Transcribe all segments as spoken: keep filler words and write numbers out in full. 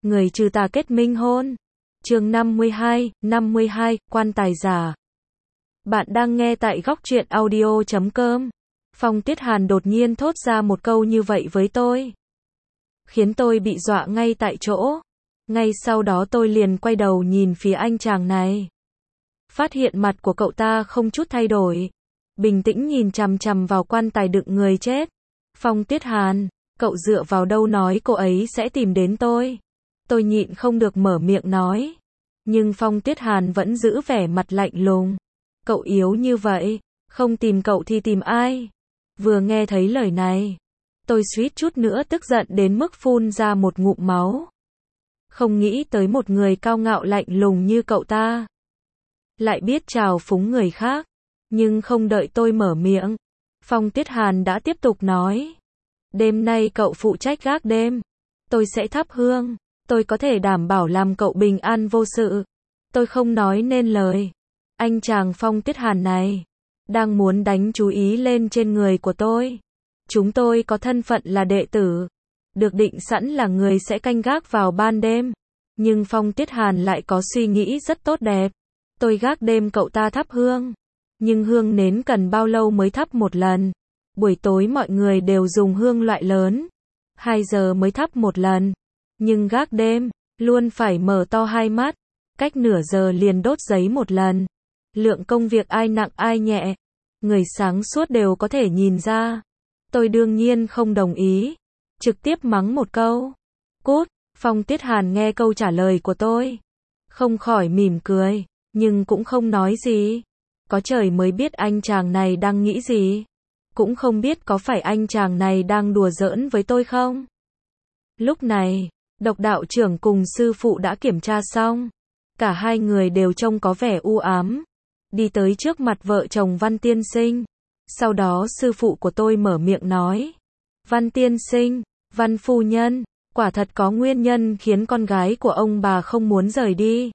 người trừ tà kết minh hôn. Chương năm mươi hai, năm mươi hai, quan tài giả. Bạn đang nghe tại góc truyện audio chấm com. Phong Tuyết Hàn đột nhiên thốt ra một câu như vậy với tôi, khiến tôi bị dọa ngay tại chỗ. Ngay sau đó tôi liền quay đầu nhìn phía anh chàng này. Phát hiện mặt của cậu ta không chút thay đổi, bình tĩnh nhìn chằm chằm vào quan tài đựng người chết. Phong Tuyết Hàn, cậu dựa vào đâu nói cô ấy sẽ tìm đến tôi? Tôi nhịn không được mở miệng nói. Nhưng Phong Tuyết Hàn vẫn giữ vẻ mặt lạnh lùng. Cậu yếu như vậy, không tìm cậu thì tìm ai? Vừa nghe thấy lời này, tôi suýt chút nữa tức giận đến mức phun ra một ngụm máu. Không nghĩ tới một người cao ngạo lạnh lùng như cậu ta lại biết trào phúng người khác. Nhưng không đợi tôi mở miệng, Phong Tuyết Hàn đã tiếp tục nói. Đêm nay cậu phụ trách gác đêm. Tôi sẽ thắp hương. Tôi có thể đảm bảo làm cậu bình an vô sự. Tôi không nói nên lời. Anh chàng Phong Tuyết Hàn này đang muốn đánh chú ý lên trên người của tôi. Chúng tôi có thân phận là đệ tử, được định sẵn là người sẽ canh gác vào ban đêm. Nhưng Phong Tuyết Hàn lại có suy nghĩ rất tốt đẹp. Tôi gác đêm cậu ta thắp hương. Nhưng hương nến cần bao lâu mới thắp một lần? Buổi tối mọi người đều dùng hương loại lớn, hai giờ mới thắp một lần. Nhưng gác đêm, luôn phải mở to hai mắt, cách nửa giờ liền đốt giấy một lần. Lượng công việc ai nặng ai nhẹ, người sáng suốt đều có thể nhìn ra. Tôi đương nhiên không đồng ý, trực tiếp mắng một câu. Cút! Phong Tuyết Hàn nghe câu trả lời của tôi, không khỏi mỉm cười, nhưng cũng không nói gì. Có trời mới biết anh chàng này đang nghĩ gì. Cũng không biết có phải anh chàng này đang đùa giỡn với tôi không. Lúc này, Độc đạo trưởng cùng sư phụ đã kiểm tra xong. Cả hai người đều trông có vẻ u ám. Đi tới trước mặt vợ chồng Văn tiên sinh. Sau đó sư phụ của tôi mở miệng nói. Văn tiên sinh, Văn phu nhân, quả thật có nguyên nhân khiến con gái của ông bà không muốn rời đi.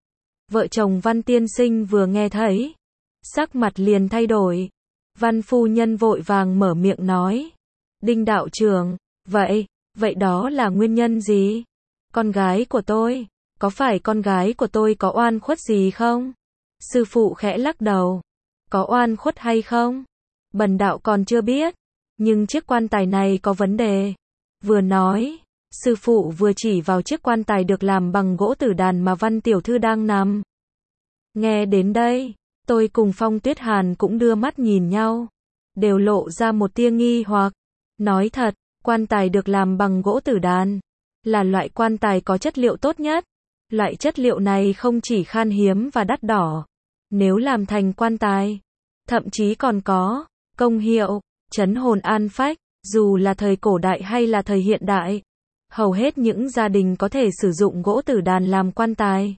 Vợ chồng Văn tiên sinh vừa nghe thấy, sắc mặt liền thay đổi. Văn phu nhân vội vàng mở miệng nói. Đinh đạo trưởng, vậy, vậy đó là nguyên nhân gì? Con gái của tôi, có phải con gái của tôi có oan khuất gì không? Sư phụ khẽ lắc đầu. Có oan khuất hay không? Bần đạo còn chưa biết. Nhưng chiếc quan tài này có vấn đề. Vừa nói, sư phụ vừa chỉ vào chiếc quan tài được làm bằng gỗ tử đàn mà Văn tiểu thư đang nằm. Nghe đến đây, tôi cùng Phong Tuyết Hàn cũng đưa mắt nhìn nhau, đều lộ ra một tia nghi hoặc. Nói thật, quan tài được làm bằng gỗ tử đàn là loại quan tài có chất liệu tốt nhất. Loại chất liệu này không chỉ khan hiếm và đắt đỏ, nếu làm thành quan tài, thậm chí còn có công hiệu trấn hồn an phách. Dù là thời cổ đại hay là thời hiện đại, hầu hết những gia đình có thể sử dụng gỗ tử đàn làm quan tài,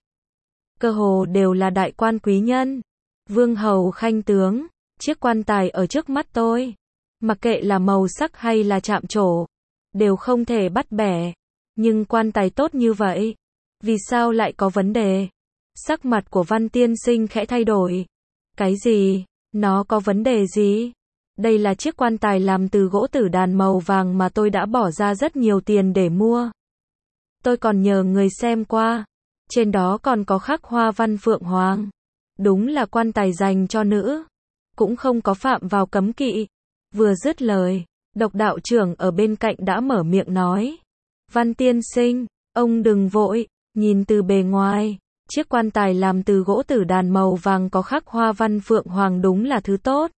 cơ hồ đều là đại quan quý nhân, vương hầu khanh tướng. Chiếc quan tài ở trước mắt tôi, mặc kệ là màu sắc hay là chạm trổ, đều không thể bắt bẻ. Nhưng quan tài tốt như vậy, vì sao lại có vấn đề? Sắc mặt của Văn tiên sinh khẽ thay đổi. Cái gì? Nó có vấn đề gì? Đây là chiếc quan tài làm từ gỗ tử đàn màu vàng mà tôi đã bỏ ra rất nhiều tiền để mua. Tôi còn nhờ người xem qua. Trên đó còn có khắc hoa văn phượng hoàng. Đúng là quan tài dành cho nữ. Cũng không có phạm vào cấm kỵ. Vừa dứt lời, Độc đạo trưởng ở bên cạnh đã mở miệng nói. Văn tiên sinh, ông đừng vội. Nhìn từ bề ngoài, chiếc quan tài làm từ gỗ tử đàn màu vàng có khắc hoa văn phượng hoàng đúng là thứ tốt.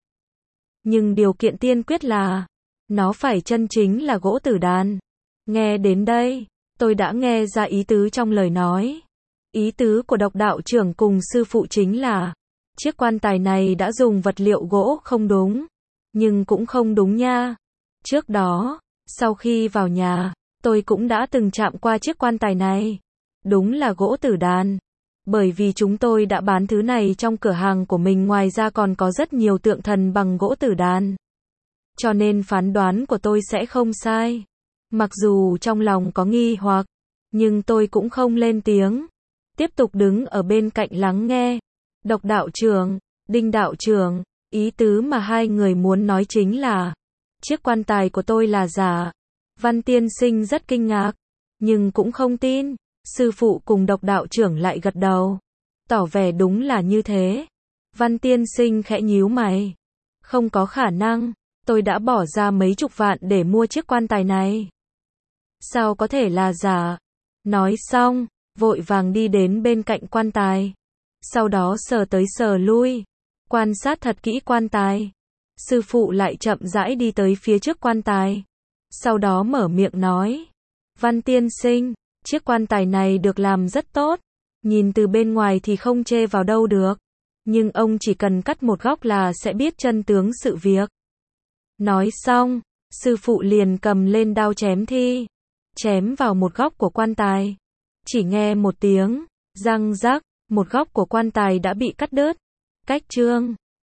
Nhưng điều kiện tiên quyết là, nó phải chân chính là gỗ tử đàn. Nghe đến đây, tôi đã nghe ra ý tứ trong lời nói. Ý tứ của Độc đạo trưởng cùng sư phụ chính là, chiếc quan tài này đã dùng vật liệu gỗ không đúng. Nhưng cũng không đúng nha. Trước đó, sau khi vào nhà, tôi cũng đã từng chạm qua chiếc quan tài này. Đúng là gỗ tử đàn. Bởi vì chúng tôi đã bán thứ này trong cửa hàng của mình, ngoài ra còn có rất nhiều tượng thần bằng gỗ tử đàn. Cho nên phán đoán của tôi sẽ không sai. Mặc dù trong lòng có nghi hoặc, nhưng tôi cũng không lên tiếng. Tiếp tục đứng ở bên cạnh lắng nghe. Độc đạo trưởng, Đinh đạo trưởng, ý tứ mà hai người muốn nói chính là, chiếc quan tài của tôi là giả. Văn tiên sinh rất kinh ngạc. nhưng cũng không tin. Sư phụ cùng Độc đạo trưởng lại gật đầu, tỏ vẻ đúng là như thế. Văn tiên sinh khẽ nhíu mày. Không có khả năng, tôi đã bỏ ra mấy chục vạn để mua chiếc quan tài này. Sao có thể là giả? Nói xong, vội vàng đi đến bên cạnh quan tài. Sau đó sờ tới sờ lui, quan sát thật kỹ quan tài. Sư phụ lại chậm rãi đi tới phía trước quan tài. Sau đó mở miệng nói. Văn tiên sinh, chiếc quan tài này được làm rất tốt. Nhìn từ bên ngoài thì không chê vào đâu được. Nhưng ông chỉ cần cắt một góc là sẽ biết chân tướng sự việc. Nói xong, sư phụ liền cầm lên đao chém thi. Chém vào một góc của quan tài. Chỉ nghe một tiếng, răng rắc, một góc của quan tài đã bị cắt đứt. Cách chương